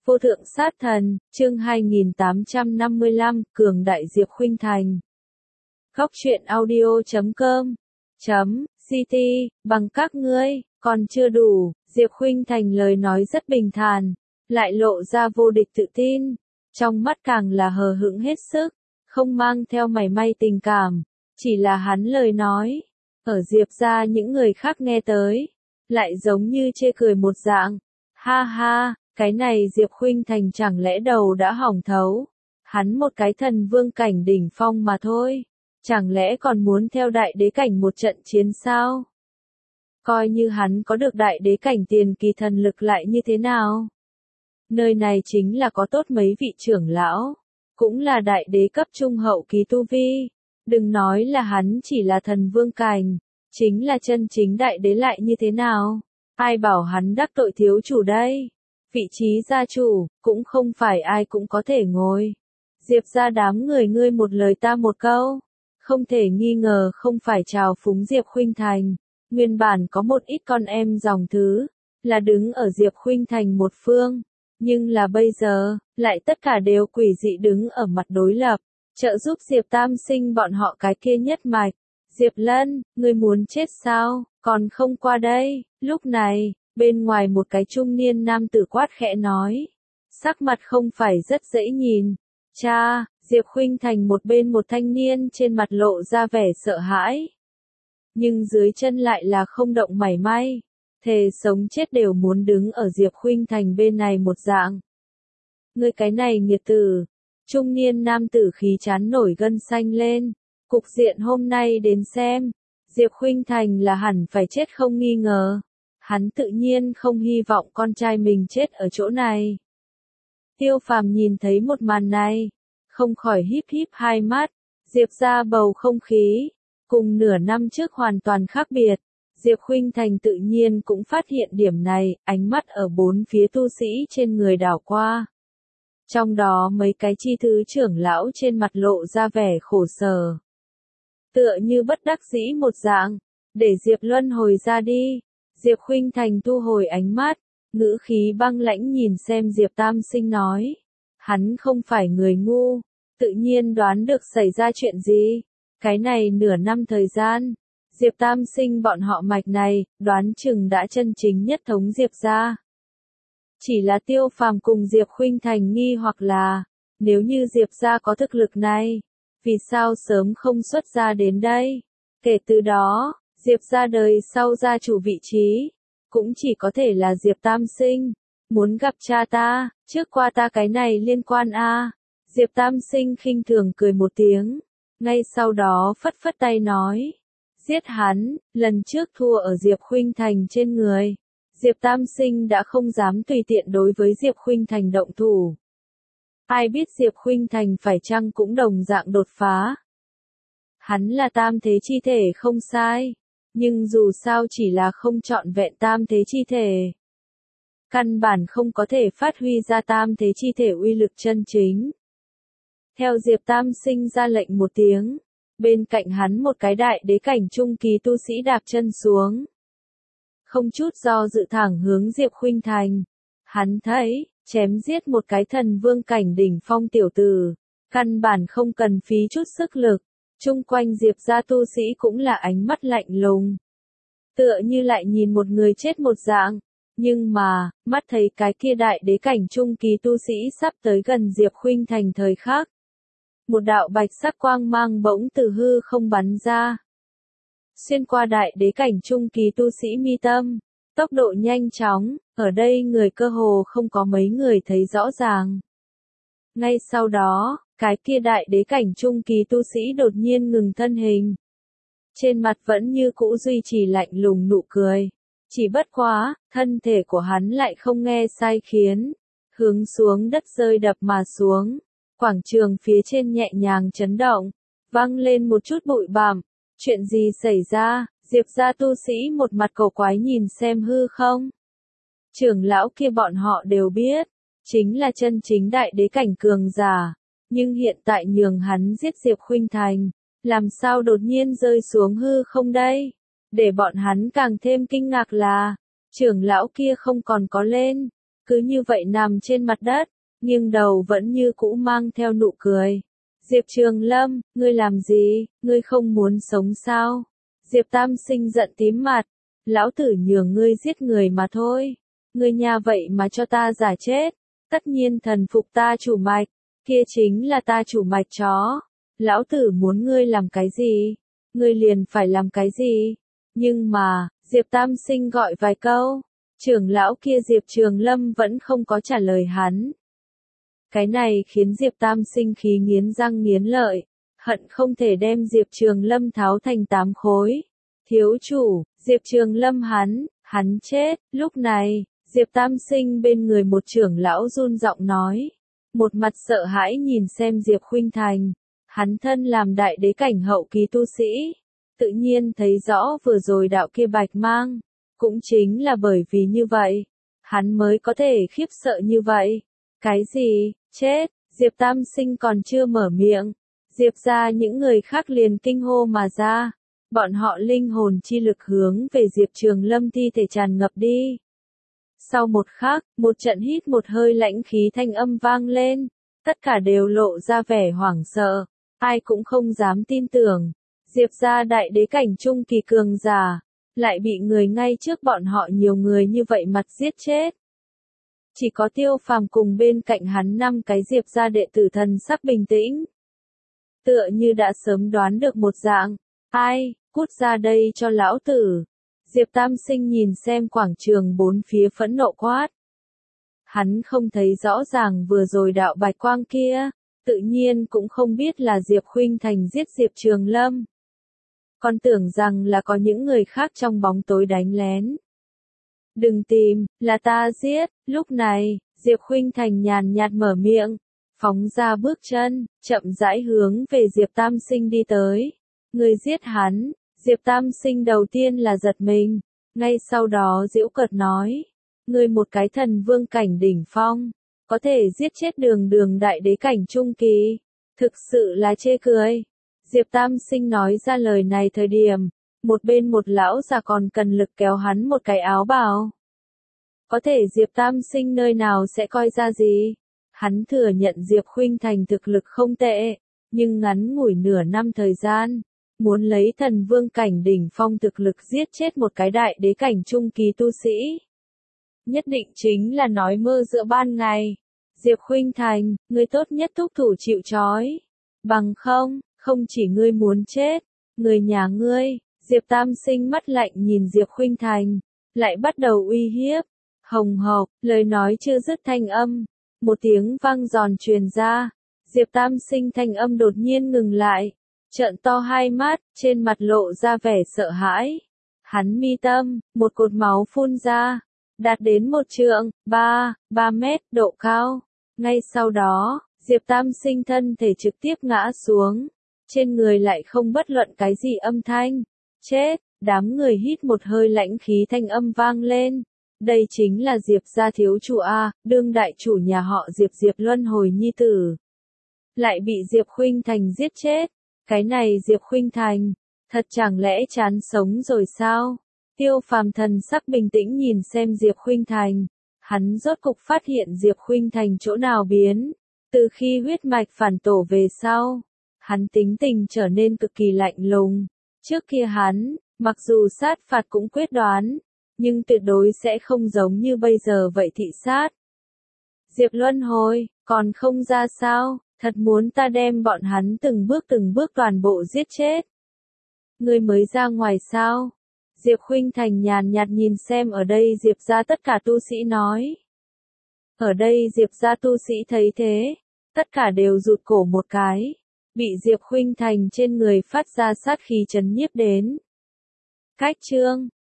Vô thượng sát thần, chương 2855, cường đại Diệp Khuynh Thành. Góc truyện audio.com .ct, bằng các ngươi, còn chưa đủ, Diệp Khuynh Thành lời nói rất bình thản, lại lộ ra vô địch tự tin, trong mắt càng là hờ hững hết sức, không mang theo mảy may tình cảm, chỉ là hắn lời nói, ở Diệp gia những người khác nghe tới, lại giống như chê cười một dạng, ha ha. Cái này Diệp Khuynh Thành chẳng lẽ đầu đã hỏng thấu, hắn một cái thần vương cảnh đỉnh phong mà thôi, chẳng lẽ còn muốn theo đại đế cảnh một trận chiến sao? Coi như hắn có được đại đế cảnh tiền kỳ thần lực lại như thế nào? Nơi này chính là có tốt mấy vị trưởng lão, cũng là đại đế cấp trung hậu kỳ tu vi, đừng nói là hắn chỉ là thần vương cảnh, chính là chân chính đại đế lại như thế nào? Ai bảo hắn đắc tội thiếu chủ đây? Vị trí gia chủ, cũng không phải ai cũng có thể ngồi. Diệp gia đám người ngươi một lời ta một câu. Không thể nghi ngờ không phải trào phúng Diệp Khuynh Thành. Nguyên bản có một ít con em dòng thứ, là đứng ở Diệp Khuynh Thành một phương. Nhưng là bây giờ, lại tất cả đều quỷ dị đứng ở mặt đối lập. Trợ giúp Diệp Tam Sinh bọn họ cái kia nhất mạch. Diệp Lân, ngươi muốn chết sao, còn không qua đây, lúc này. Bên ngoài một cái trung niên nam tử quát khẽ nói. Sắc mặt không phải rất dễ nhìn. Cha, Diệp Khuynh Thành một bên một thanh niên trên mặt lộ ra vẻ sợ hãi. Nhưng dưới chân lại là không động mảy may. Thề sống chết đều muốn đứng ở Diệp Khuynh Thành bên này một dạng. Ngươi cái này nghiệt tử. Trung niên nam tử khí chán nổi gân xanh lên. Cục diện hôm nay đến xem. Diệp Khuynh Thành là hẳn phải chết không nghi ngờ. Hắn tự nhiên không hy vọng con trai mình chết ở chỗ này. Tiêu Phàm nhìn thấy một màn này, không khỏi híp híp hai mắt, Diệp gia bầu không khí, cùng nửa năm trước hoàn toàn khác biệt. Diệp Khuynh Thành tự nhiên cũng phát hiện điểm này, ánh mắt ở bốn phía tu sĩ trên người đảo qua. Trong đó mấy cái chi thứ trưởng lão trên mặt lộ ra vẻ khổ sở. Tựa như bất đắc dĩ một dạng, để Diệp Luân hồi ra đi. Diệp Khuynh Thành thu hồi ánh mắt, ngữ khí băng lãnh nhìn xem Diệp Tam Sinh nói. Hắn không phải người ngu, tự nhiên đoán được xảy ra chuyện gì. Cái này nửa năm thời gian, Diệp Tam Sinh bọn họ mạch này, đoán chừng đã chân chính nhất thống Diệp gia. Chỉ là Tiêu Phàm cùng Diệp Khuynh Thành nghi hoặc là, nếu như Diệp gia có thực lực này, vì sao sớm không xuất ra đến đây? Kể từ đó, Diệp gia đời sau gia chủ vị trí, cũng chỉ có thể là Diệp Tam Sinh. Muốn gặp cha ta, trước qua ta cái này liên quan a. Diệp Tam Sinh khinh thường cười một tiếng, ngay sau đó phất phất tay nói. Giết hắn, lần trước thua ở Diệp Khuynh Thành trên người. Diệp Tam Sinh đã không dám tùy tiện đối với Diệp Khuynh Thành động thủ. Ai biết Diệp Khuynh Thành phải chăng cũng đồng dạng đột phá. Hắn là tam thế chi thể không sai. Nhưng dù sao chỉ là không trọn vẹn tam thế chi thể. Căn bản không có thể phát huy ra tam thế chi thể uy lực chân chính. Theo Diệp Tam Sinh ra lệnh một tiếng, bên cạnh hắn một cái đại đế cảnh trung kỳ tu sĩ đạp chân xuống. Không chút do dự thẳng hướng Diệp Khuynh Thành. Hắn thấy, chém giết một cái thần vương cảnh đỉnh phong tiểu tử, căn bản không cần phí chút sức lực. Chung quanh Diệp gia tu sĩ cũng là ánh mắt lạnh lùng. Tựa như lại nhìn một người chết một dạng. Nhưng mà, mắt thấy cái kia đại đế cảnh trung kỳ tu sĩ sắp tới gần Diệp Khuynh Thành thời khắc. Một đạo bạch sắc quang mang bỗng từ hư không bắn ra. Xuyên qua đại đế cảnh trung kỳ tu sĩ mi tâm. Tốc độ nhanh chóng, ở đây người cơ hồ không có mấy người thấy rõ ràng. Ngay sau đó, cái kia đại đế cảnh trung kỳ tu sĩ đột nhiên ngừng thân hình. Trên mặt vẫn như cũ duy trì lạnh lùng nụ cười. Chỉ bất quá, thân thể của hắn lại không nghe sai khiến. Hướng xuống đất rơi đập mà xuống. Quảng trường phía trên nhẹ nhàng chấn động. Vang lên một chút bụi bặm. Chuyện gì xảy ra? Diệp gia tu sĩ một mặt cầu quái nhìn xem hư không. Trưởng lão kia bọn họ đều biết. Chính là chân chính đại đế cảnh cường giả. Nhưng hiện tại nhường hắn giết Diệp Khuynh Thành, làm sao đột nhiên rơi xuống hư không đây? Để bọn hắn càng thêm kinh ngạc là, trưởng lão kia không còn có lên, cứ như vậy nằm trên mặt đất, nghiêng đầu vẫn như cũ mang theo nụ cười. Diệp Trường Lâm, ngươi làm gì, ngươi không muốn sống sao? Diệp Tam Sinh giận tím mặt, lão tử nhường ngươi giết người mà thôi. Ngươi nha vậy mà cho ta giả chết, tất nhiên thần phục ta chủ mạch, kia chính là ta chủ mạch chó. Lão tử muốn ngươi làm cái gì, ngươi liền phải làm cái gì. Nhưng mà, Diệp Tam Sinh gọi vài câu, trưởng lão kia Diệp Trường Lâm vẫn không có trả lời hắn. Cái này khiến Diệp Tam Sinh khí nghiến răng nghiến lợi, hận không thể đem Diệp Trường Lâm tháo thành 8 khối. Thiếu chủ, Diệp Trường Lâm hắn chết. Lúc này, Diệp Tam Sinh bên người một trưởng lão run giọng nói, một mặt sợ hãi nhìn xem Diệp Khuynh Thành. Hắn thân làm đại đế cảnh hậu kỳ tu sĩ, tự nhiên thấy rõ vừa rồi đạo kia bạch mang, cũng chính là bởi vì như vậy, hắn mới có thể khiếp sợ như vậy. Cái gì, chết, Diệp Tam Sinh còn chưa mở miệng, Diệp ra những người khác liền kinh hô mà ra, bọn họ linh hồn chi lực hướng về Diệp Trường Lâm thi thể tràn ngập đi. Sau một khắc, một trận hít một hơi lãnh khí thanh âm vang lên, tất cả đều lộ ra vẻ hoảng sợ, ai cũng không dám tin tưởng, Diệp ra đại đế cảnh trung kỳ cường giả, lại bị người ngay trước bọn họ nhiều người như vậy mặt giết chết. Chỉ có Tiêu Phàm cùng bên cạnh hắn 5 cái Diệp gia đệ tử thần sắc bình tĩnh. Tựa như đã sớm đoán được một dạng, ai, cút ra đây cho lão tử. Diệp Tam Sinh nhìn xem quảng trường bốn phía phẫn nộ quát. Hắn không thấy rõ ràng vừa rồi đạo bạch quang kia, tự nhiên cũng không biết là Diệp Khuynh Thành giết Diệp Trường Lâm. Còn tưởng rằng là có những người khác trong bóng tối đánh lén. Đừng tìm, là ta giết. Lúc này, Diệp Khuynh Thành nhàn nhạt mở miệng, phóng ra bước chân, chậm rãi hướng về Diệp Tam Sinh đi tới. Người giết hắn. Diệp Tam Sinh đầu tiên là giật mình, ngay sau đó giễu cợt nói, ngươi một cái thần vương cảnh đỉnh phong, có thể giết chết đường đường đại đế cảnh trung kỳ, thực sự là chê cười. Diệp Tam Sinh nói ra lời này thời điểm, một bên một lão già còn cần lực kéo hắn một cái áo bào. Có thể Diệp Tam Sinh nơi nào sẽ coi ra gì? Hắn thừa nhận Diệp Khuynh Thành thực lực không tệ, nhưng ngắn ngủi nửa năm thời gian, muốn lấy thần vương cảnh đỉnh phong thực lực giết chết một cái đại đế cảnh trung kỳ tu sĩ, nhất định chính là nói mơ giữa ban ngày. Diệp Khuynh Thành, ngươi tốt nhất thúc thủ chịu trói, bằng không, không chỉ ngươi muốn chết, người nhà ngươi. Diệp Tam Sinh mắt lạnh nhìn Diệp Khuynh Thành, lại bắt đầu uy hiếp. Hồng hộc, lời nói chưa dứt thanh âm, một tiếng vang giòn truyền ra, Diệp Tam Sinh thanh âm đột nhiên ngừng lại, trợn to hai mắt, trên mặt lộ ra vẻ sợ hãi. Hắn mi tâm, một cột máu phun ra, đạt đến 1 trượng, 3 mét độ cao. Ngay sau đó, Diệp Tam Sinh thân thể trực tiếp ngã xuống, trên người lại không bất luận cái gì âm thanh. Chết, đám người hít một hơi lãnh khí thanh âm vang lên. Đây chính là Diệp gia thiếu chủ A, đương đại chủ nhà họ Diệp Diệp Luân Hồi nhi tử. Lại bị Diệp Khuynh Thành giết chết. Cái này Diệp Khuynh Thành, thật chẳng lẽ chán sống rồi sao? Tiêu Phàm thần sắc bình tĩnh nhìn xem Diệp Khuynh Thành. Hắn rốt cục phát hiện Diệp Khuynh Thành chỗ nào biến. Từ khi huyết mạch phản tổ về sau, hắn tính tình trở nên cực kỳ lạnh lùng. Trước kia hắn, mặc dù sát phạt cũng quyết đoán, nhưng tuyệt đối sẽ không giống như bây giờ vậy thị sát. Diệp Luân Hồi, còn không ra sao, thật muốn ta đem bọn hắn từng bước toàn bộ giết chết. Ngươi mới ra ngoài sao? Diệp Khuynh Thành nhàn nhạt nhìn xem ở đây Diệp gia tất cả tu sĩ nói. Ở đây Diệp gia tu sĩ thấy thế, tất cả đều rụt cổ một cái, bị Diệp Khuynh Thành trên người phát ra sát khí chấn nhiếp đến. Cách chương